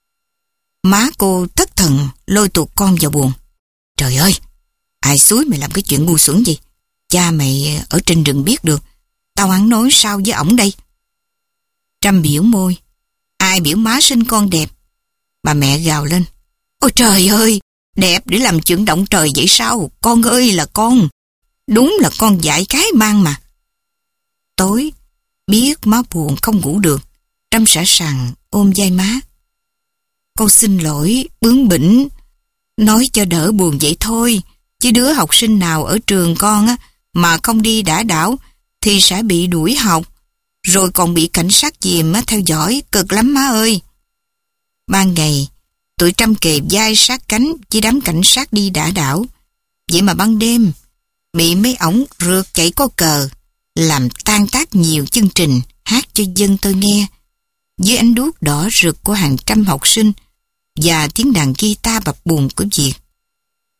[SPEAKER 1] má cô thất thần lôi tụt con vào buồng. Trời ơi, ai xúi mày làm cái chuyện ngu xuẩn gì? Cha mày ở trên rừng biết được, tao ăn nói sao với ổng đây? Trâm biểu môi. Ai biểu má sinh con đẹp? Bà mẹ gào lên. Ôi trời ơi, đẹp để làm chuyện động trời vậy sao? Con ơi là con. Đúng là con dại cái mang mà. Tối, biết má buồn không ngủ được, Trâm sẵn sàng ôm vai má. Con xin lỗi, bướng bỉnh, nói cho đỡ buồn vậy thôi, chứ đứa học sinh nào ở trường con á mà không đi đả đảo thì sẽ bị đuổi học, rồi còn bị cảnh sát dìm theo dõi, cực lắm má ơi. Ban ngày, tụi Trâm kề vai sát cánh với đám cảnh sát đi đả đảo. Vậy mà ban đêm, bị mấy ổng rượt chạy có cờ, làm tan tác nhiều chương trình hát cho dân tôi nghe, dưới ánh đuốc đỏ rực của hàng trăm học sinh và tiếng đàn guitar bập bùng của Việt.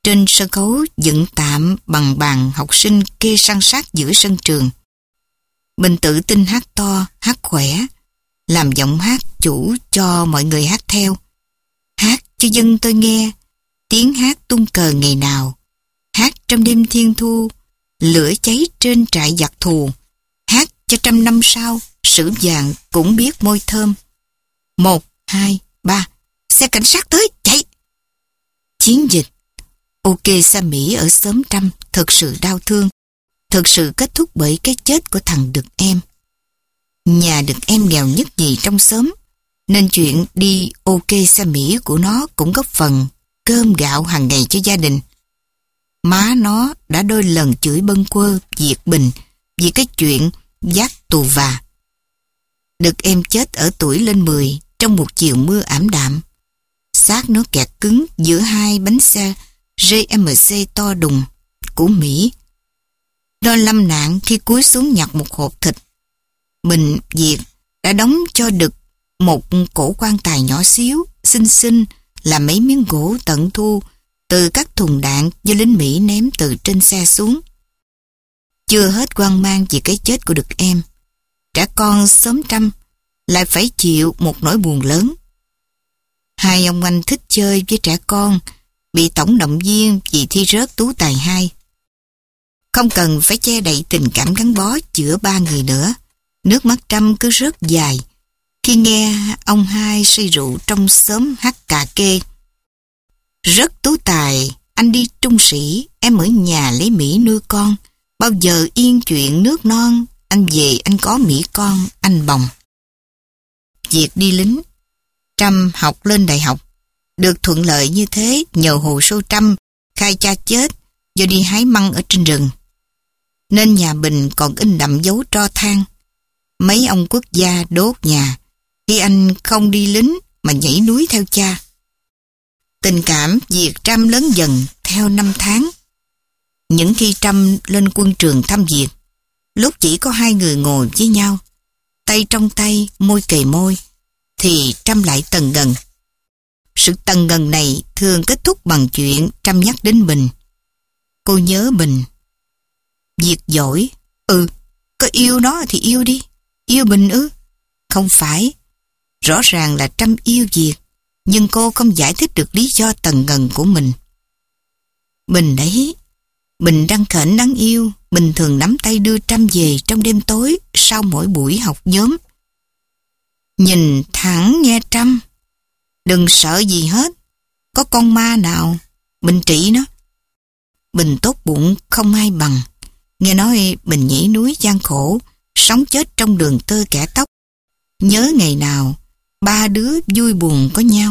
[SPEAKER 1] Trên sân khấu dựng tạm bằng bàn học sinh kê san sát giữa sân trường. Bình tự tin hát to, hát khỏe, làm giọng hát chủ cho mọi người hát theo. Hát cho dân tôi nghe, tiếng hát tung cờ ngày nào. Hát trong đêm thiên thu, lửa cháy trên trại giặc thù. Hát cho trăm năm sau, sử vàng cũng biết môi thơm. Một, hai, ba, xe cảnh sát tới, chạy! Chiến dịch OK Sa Mỹ ở xóm Trăm thực sự đau thương, thực sự kết thúc bởi cái chết của thằng Đực Em. Nhà Đực Em nghèo nhất nhì trong xóm, nên chuyện đi OK Sa Mỹ của nó cũng góp phần cơm gạo hàng ngày cho gia đình. Má nó đã đôi lần chửi bâng quơ Việt Bình vì cái chuyện dắt tù và. Đực Em chết ở tuổi lên mười trong một chiều mưa ảm đạm. Xác nó kẹt cứng giữa hai bánh xe rờ em xê to đùng của Mỹ. Nó lâm nạn khi cúi xuống nhặt một hộp thịt. Bình Việt đã đóng cho Đực một cổ quan tài nhỏ xíu, xinh xinh là mấy miếng gỗ tận thu từ các thùng đạn do lính Mỹ ném từ trên xe xuống. Chưa hết hoang mang vì cái chết của Đực Em, trẻ con xóm Trăm lại phải chịu một nỗi buồn lớn. Hai ông anh thích chơi với trẻ con bị tổng động viên vì thi rớt tú tài hai. Không cần phải che đậy tình cảm gắn bó giữa ba người nữa. Nước mắt Trăm cứ rớt dài khi nghe ông hai say rượu trong xóm hát cà kê. Rớt tú tài, anh đi trung sĩ, em ở nhà lấy Mỹ nuôi con. Bao giờ yên chuyện nước non, anh về anh có Mỹ con, anh bồng. Việc đi lính, Trăm học lên đại học. Được thuận lợi như thế nhờ hồ sơ Trăm khai cha chết do đi hái măng ở trên rừng. Nên nhà Bình còn in đậm dấu tro than. Mấy ông quốc gia đốt nhà khi anh không đi lính mà nhảy núi theo cha. Tình cảm Việt Trăm lớn dần theo năm tháng. Những khi Trăm lên quân trường thăm Việt, lúc chỉ có hai người ngồi với nhau, tay trong tay, môi kề môi, thì Trăm lại tần ngần. Sự tần ngần này thường kết thúc bằng chuyện Trăm nhắc đến Bình. Cô nhớ Bình. Việt giỏi. Ừ, có yêu nó thì yêu đi. Yêu Bình ư? Không phải. Rõ ràng là Trăm yêu Việt, nhưng cô không giải thích được lý do tần ngần của mình. Bình đấy, Bình răng khểnh đáng yêu. Bình thường nắm tay đưa Trăm về trong đêm tối sau mỗi buổi học nhóm. Nhìn thẳng nghe Trăm, đừng sợ gì hết. Có con ma nào, Bình trị nó. Bình tốt bụng không ai bằng. Nghe nói Bình nhảy núi gian khổ, sống chết trong đường tơ kẻ tóc. Nhớ ngày nào ba đứa vui buồn có nhau.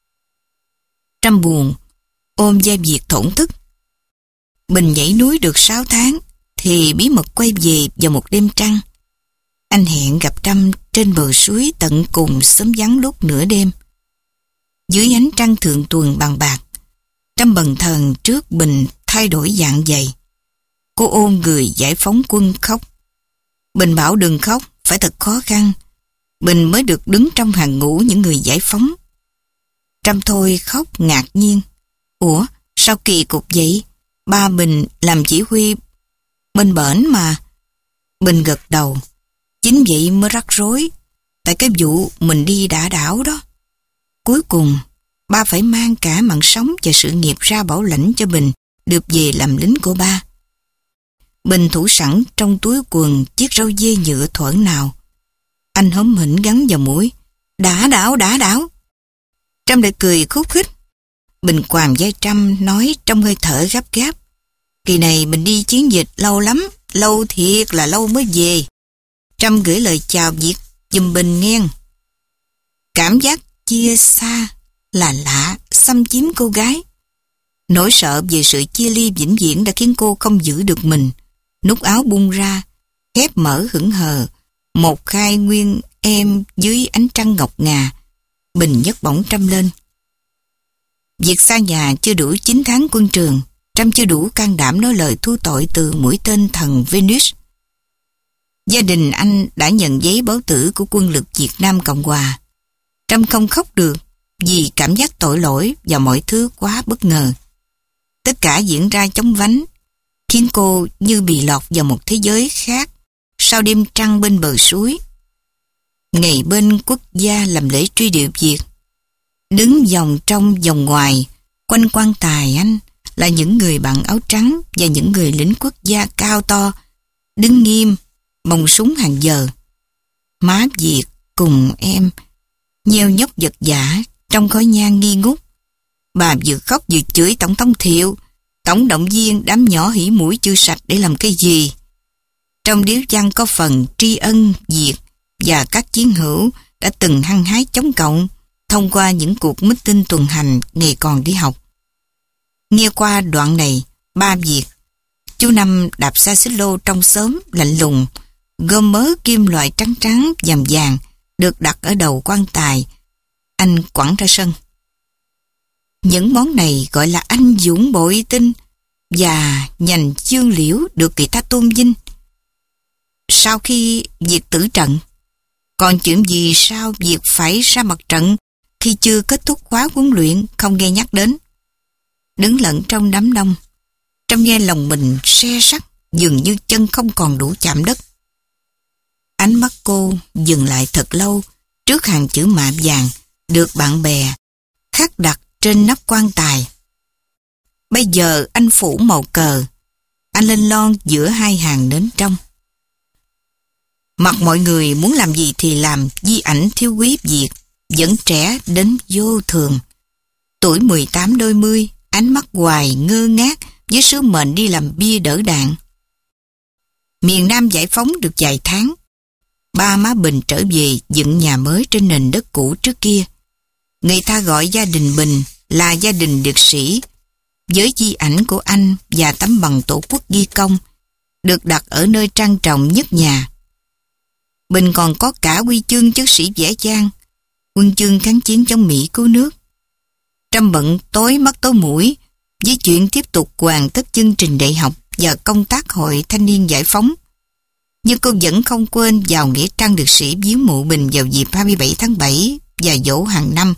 [SPEAKER 1] Trăm buồn, ôm vai Việt thổn thức. Bình nhảy núi được sáu tháng thì bí mật quay về vào một đêm trăng. Anh hẹn gặp Trăm trên bờ suối tận cùng xóm vắng lúc nửa đêm. Dưới ánh trăng thượng tuần bằng bạc, Trăm bần thần trước Bình thay đổi dạng dày. Cô ôm người giải phóng quân khóc. Bình bảo đừng khóc, phải thật khó khăn. Bình mới được đứng trong hàng ngũ những người giải phóng. Trăm thôi khóc ngạc nhiên. Ủa, sao kỳ cục vậy? Ba Bình làm chỉ huy bên bển mà. Bình gật đầu. Chính vậy mới rắc rối. Tại cái vụ mình đi đả đảo đó. Cuối cùng, ba phải mang cả mạng sống và sự nghiệp ra bảo lãnh cho Bình được về làm lính của ba. Bình thủ sẵn trong túi quần chiếc rau dê nhựa thuở nào. Anh hóm hỉnh gắn vào mũi. Đả đảo, đả đảo. Trăm lại cười khúc khích. Bình quàm vai Trăm nói trong hơi thở gấp gáp. Kỳ này mình đi chiến dịch lâu lắm, lâu thiệt là lâu mới về. Trăm gửi lời chào Việt giùm Bình nghe. Cảm giác chia xa là lạ xâm chiếm cô gái. Nỗi sợ về sự chia ly vĩnh viễn đã khiến cô không giữ được mình. Nút áo bung ra, khép mở hững hờ, một khai nguyên em dưới ánh trăng ngọc ngà. Bình nhấc bổng Trăm lên. Việc xa nhà chưa đủ chín tháng quân trường, Trăm chưa đủ can đảm nói lời thu tội từ mũi tên thần Venus. Gia đình anh đã nhận giấy báo tử của quân lực Việt Nam Cộng Hòa. Trăm không khóc được vì cảm giác tội lỗi và mọi thứ quá bất ngờ. tất cả diễn ra chóng vánh, khiến cô như bị lọt vào một thế giới khác sau đêm trăng bên bờ suối. Ngày bên quốc gia làm lễ truy điệu Việt, đứng vòng trong vòng ngoài, quanh quan tài anh là những người bạn áo trắng và những người lính quốc gia cao to, đứng nghiêm, bồng súng hàng giờ. Má Việt cùng em, nheo nhóc vật vã trong khói nhang nghi ngút. Bà vừa khóc vừa chửi Tổng thống Thiệu, tổng động viên đám nhỏ hỉ mũi chưa sạch để làm cái gì. Trong điếu văn có phần tri ân Việt và các chiến hữu đã từng hăng hái chống cộng thông qua những cuộc meeting tuần hành ngày còn đi học. Nghe qua đoạn này, ba Việt, chú Năm đạp xe xích lô trong xóm lạnh lùng, gom mớ kim loại trắng trắng vàng vàng được đặt ở đầu quan tài. Anh quẳng ra sân. Những món này gọi là anh dũng bội tinh và nhành chương liễu được người ta tôn vinh. Sau khi Việt tử trận, còn chuyện gì sao Việt phải ra mặt trận khi chưa kết thúc khóa huấn luyện không nghe nhắc đến. Đứng lẫn trong đám đông, trong nghe lòng mình se sắt, dường như chân không còn đủ chạm đất. Ánh mắt cô dừng lại thật lâu trước hàng chữ mạ vàng được bạn bè khắc đặt trên nắp quan tài. Bây giờ anh phủ màu cờ, anh lên lon giữa hai hàng nến trong. Mặc mọi người muốn làm gì thì làm, di ảnh thiếu quý Việt vẫn trẻ đến vô thường. Tuổi mười tám đôi mươi, ánh mắt hoài ngơ ngác với sứ mệnh đi làm bia đỡ đạn. Miền Nam giải phóng được vài tháng, ba má Bình trở về dựng nhà mới trên nền đất cũ trước kia. Người ta gọi gia đình Bình là gia đình liệt sĩ, với di ảnh của anh và tấm bằng tổ quốc ghi công được đặt ở nơi trang trọng nhất nhà. Bình còn có cả huy chương chiến sĩ vẻ vang, huân chương kháng chiến chống Mỹ cứu nước. Trăm bận tối mắt tối mũi với chuyện tiếp tục hoàn tất chương trình đại học và công tác hội thanh niên giải phóng. Nhưng cô vẫn không quên vào nghĩa trang liệt sĩ viếng mộ Bình vào dịp hai mươi bảy tháng bảy và dỗ hàng năm.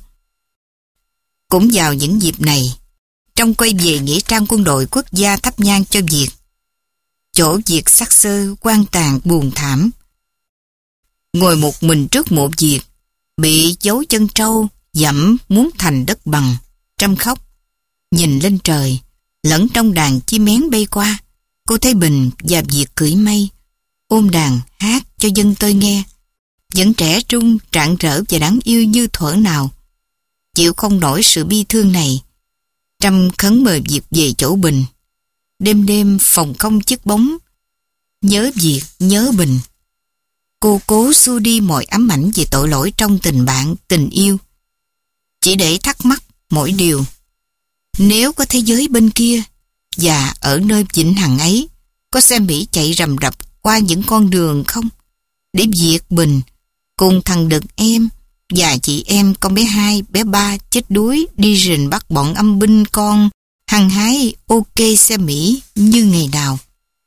[SPEAKER 1] Cũng vào những dịp này, trong quay về nghĩa trang quân đội quốc gia thắp nhang cho Việt, chỗ Việt xác xơ quan tàn buồn thảm. Ngồi một mình trước mộ Việt, bị dấu chân trâu dẫm muốn thành đất bằng, Trâm khóc. Nhìn lên trời, lẫn trong đàn chim én bay qua, cô thấy Bình và Việt cưỡi mây, ôm đàn hát cho dân tôi nghe, vẫn trẻ trung, rạng rỡ và đáng yêu như thuở nào. Chịu không nổi sự bi thương này, Trâm khấn mời Việt về chỗ Bình. Đêm đêm phòng không chiếc bóng, nhớ Việt, nhớ Bình. Cô cố xua đi mọi ám ảnh về tội lỗi trong tình bạn, tình yêu, chỉ để thắc mắc mỗi điều. Nếu có thế giới bên kia, và ở nơi vĩnh hằng ấy, có xe Mỹ chạy rầm rập qua những con đường không? Để Việt, Bình cùng thằng đực em và chị em con bé hai, bé ba chết đuối đi rình bắt bọn âm binh con hăng hái ok xe Mỹ như ngày nào.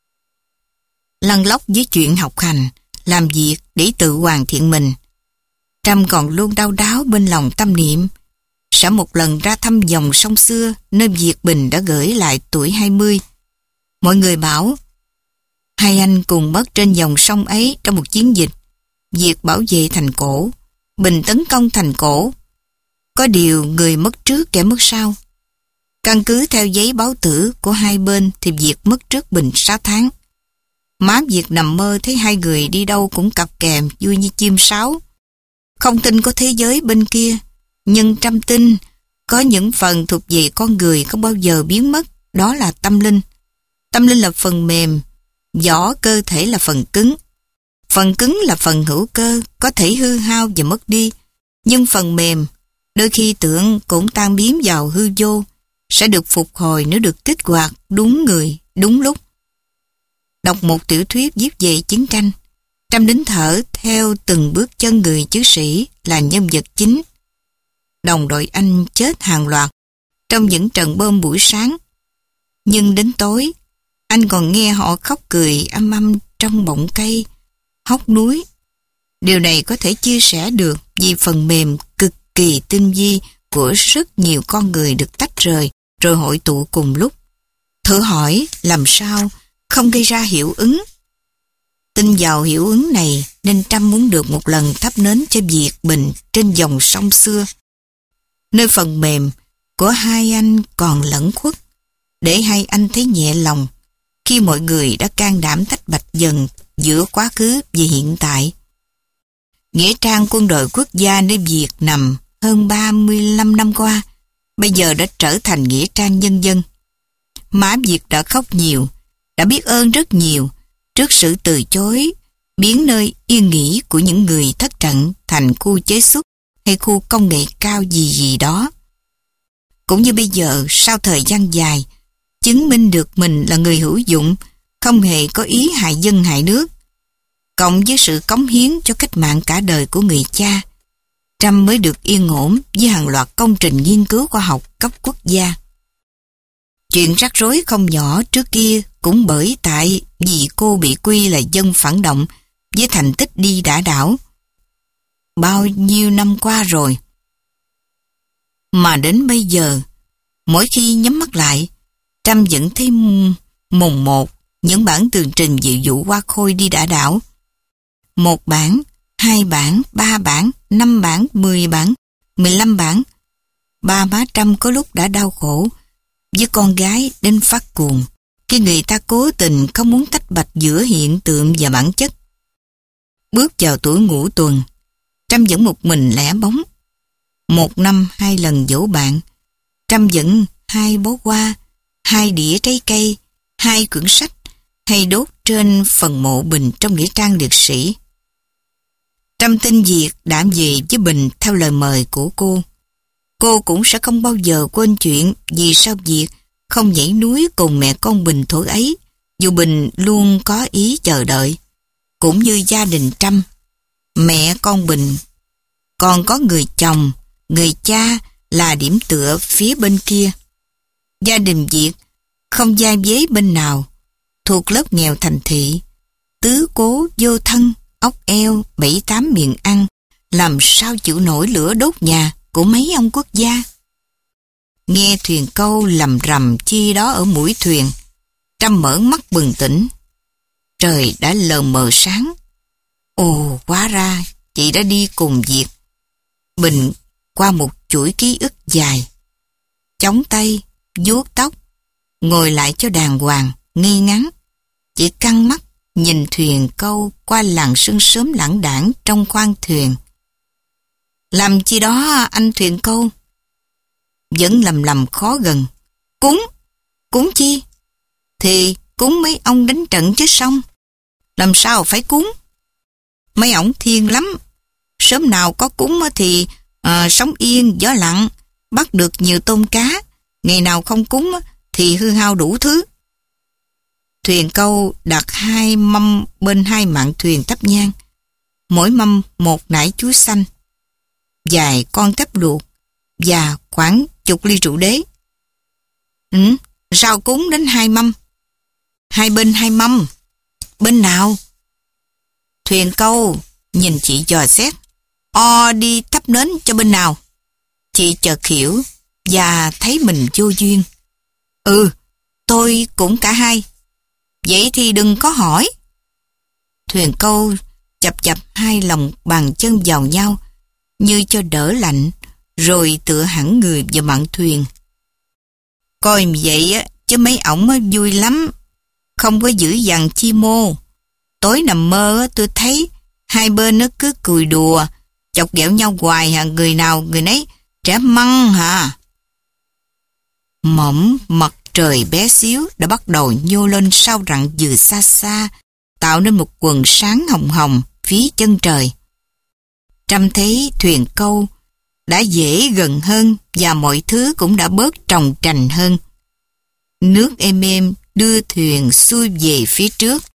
[SPEAKER 1] Lăn lóc với chuyện học hành, làm việc để tự hoàn thiện mình. Trâm còn luôn đau đáu bên lòng tâm niệm sẽ một lần ra thăm dòng sông xưa nơi Việt Bình đã gửi lại tuổi hai mươi. Mọi người bảo hai anh cùng mất trên dòng sông ấy trong một chiến dịch. Việt bảo vệ thành cổ, Bình tấn công thành cổ. Có điều người mất trước kẻ mất sau. Căn cứ theo giấy báo tử của hai bên thì Việt mất trước Bình sáu tháng. Má Việt nằm mơ thấy hai người đi đâu cũng cặp kèm vui như chim sáo. Không tin có thế giới bên kia, nhưng Trâm tin có những phần thuộc về con người không bao giờ biến mất, đó là tâm linh. Tâm linh là phần mềm, vỏ cơ thể là phần cứng. Phần cứng là phần hữu cơ, có thể hư hao và mất đi, nhưng phần mềm, đôi khi tưởng cũng tan biến vào hư vô, sẽ được phục hồi nếu được kích hoạt đúng người, đúng lúc. Đọc một tiểu thuyết viết về chiến tranh, Trâm nín thở theo từng bước chân người chiến sĩ là nhân vật chính. Đồng đội anh chết hàng loạt trong những trận bom buổi sáng, nhưng đến tối anh còn nghe họ khóc cười âm âm trong bọng cây, hốc núi. Điều này có thể chia sẻ được vì phần mềm cực kỳ tinh vi của rất nhiều con người được tách rời rồi hội tụ cùng lúc. Thử hỏi làm sao không gây ra hiệu ứng. Tin vào hiệu ứng này nên Trâm muốn được một lần thắp nến cho Việt Bình trên dòng sông xưa, nơi phần mềm của hai anh còn lẫn khuất, để hai anh thấy nhẹ lòng khi mọi người đã can đảm tách bạch dần giữa quá khứ và hiện tại. Nghĩa trang quân đội quốc gia nơi Việt nằm hơn ba mươi lăm năm qua, bây giờ đã trở thành nghĩa trang nhân dân. Má Việt đã khóc nhiều, đã biết ơn rất nhiều trước sự từ chối biến nơi yên nghỉ của những người thất trận thành khu chế xuất hay khu công nghệ cao gì gì đó. Cũng như bây giờ, sau thời gian dài, chứng minh được mình là người hữu dụng, không hề có ý hại dân hại nước, cộng với sự cống hiến cho cách mạng cả đời của người cha, Trâm mới được yên ổn với hàng loạt công trình nghiên cứu khoa học cấp quốc gia. Chuyện rắc rối không nhỏ trước kia cũng bởi tại vì cô bị quy là dân phản động với thành tích đi đã đảo. Bao nhiêu năm qua rồi. Mà đến bây giờ, mỗi khi nhắm mắt lại, Trâm vẫn thấy mùng một những bản tường trình về vụ Hoa Khôi đi đã đảo. Một bản, hai bản, ba bản, năm bản, mười bản, mười lăm bản. Ba má Trâm có lúc đã đau khổ với con gái đến phát cuồng khi người ta cố tình không muốn tách bạch giữa hiện tượng và bản chất. Bước vào tuổi ngũ tuần, Trâm vẫn một mình lẻ bóng. Một năm hai lần dỗ bạn, Trâm vẫn hai bó hoa, hai đĩa trái cây, hai quyển sách hay đốt trên phần mộ Bình trong nghĩa trang liệt sĩ. Trâm tin Việt đã về với Bình theo lời mời của cô. Cô cũng sẽ không bao giờ quên chuyện vì sao Việt không nhảy núi cùng mẹ con Bình thuở ấy, dù Bình luôn có ý chờ đợi. Cũng như gia đình Trâm, mẹ con Bình còn có người chồng, người cha là điểm tựa phía bên kia. Gia đình Việt không vai vế bên nào, thuộc lớp nghèo thành thị, tứ cố vô thân, ốc eo, bảy tám miệng ăn, làm sao chịu nổi lửa đốt nhà của mấy ông quốc gia. Nghe thuyền câu lầm rầm chi đó ở mũi thuyền, Trâm mở mắt bừng tỉnh. Trời đã lờ mờ sáng. Ồ, hóa ra chị đã đi cùng Việt. Bình qua một chuỗi ký ức dài, chống tay, vuốt tóc, ngồi lại cho đàng hoàng, ngây ngắn. Chị căng mắt nhìn thuyền câu qua làn sương sớm lãng đãng trong khoang thuyền. Làm chi đó anh thuyền câu? Vẫn lầm lầm khó gần. Cúng, cúng chi? Thì cúng mấy ông đánh trận chứ xong. Làm sao phải cúng? Mấy ổng thiên lắm. Sớm nào có cúng thì à, sống yên, gió lặng, bắt được nhiều tôm cá. Ngày nào không cúng thì hư hao đủ thứ. Thuyền câu đặt hai mâm bên hai mạn thuyền thắp nhang. Mỗi mâm một nải chuối xanh, vài con tép luộc và khoảng chục ly rượu đế. Ừ, sao cúng đến hai mâm? Hai bên hai mâm. Bên nào? Thuyền câu nhìn chị dò xét. O đi thắp nến cho bên nào? Chị chợt hiểu và thấy mình vô duyên. Ừ, tôi cũng cả hai. Vậy thì đừng có hỏi. Thuyền câu chập chập hai lòng bàn chân vào nhau như cho đỡ lạnh, rồi tựa hẳn người vào mạn thuyền. Coi vậy á, chứ mấy ổng vui lắm, không có giữ dằn chi mô. Tối nằm mơ tôi thấy hai bên nó cứ cười đùa, chọc ghẹo nhau hoài hả, người nào người nấy trẻ măng hả. Mỏng mặt trời bé xíu đã bắt đầu nhô lên sau rặng dừa xa xa, tạo nên một quần sáng hồng hồng phía chân trời. Trâm thấy thuyền câu đã dễ gần hơn và mọi thứ cũng đã bớt tròng trành hơn. Nước êm êm đưa thuyền xuôi về phía trước.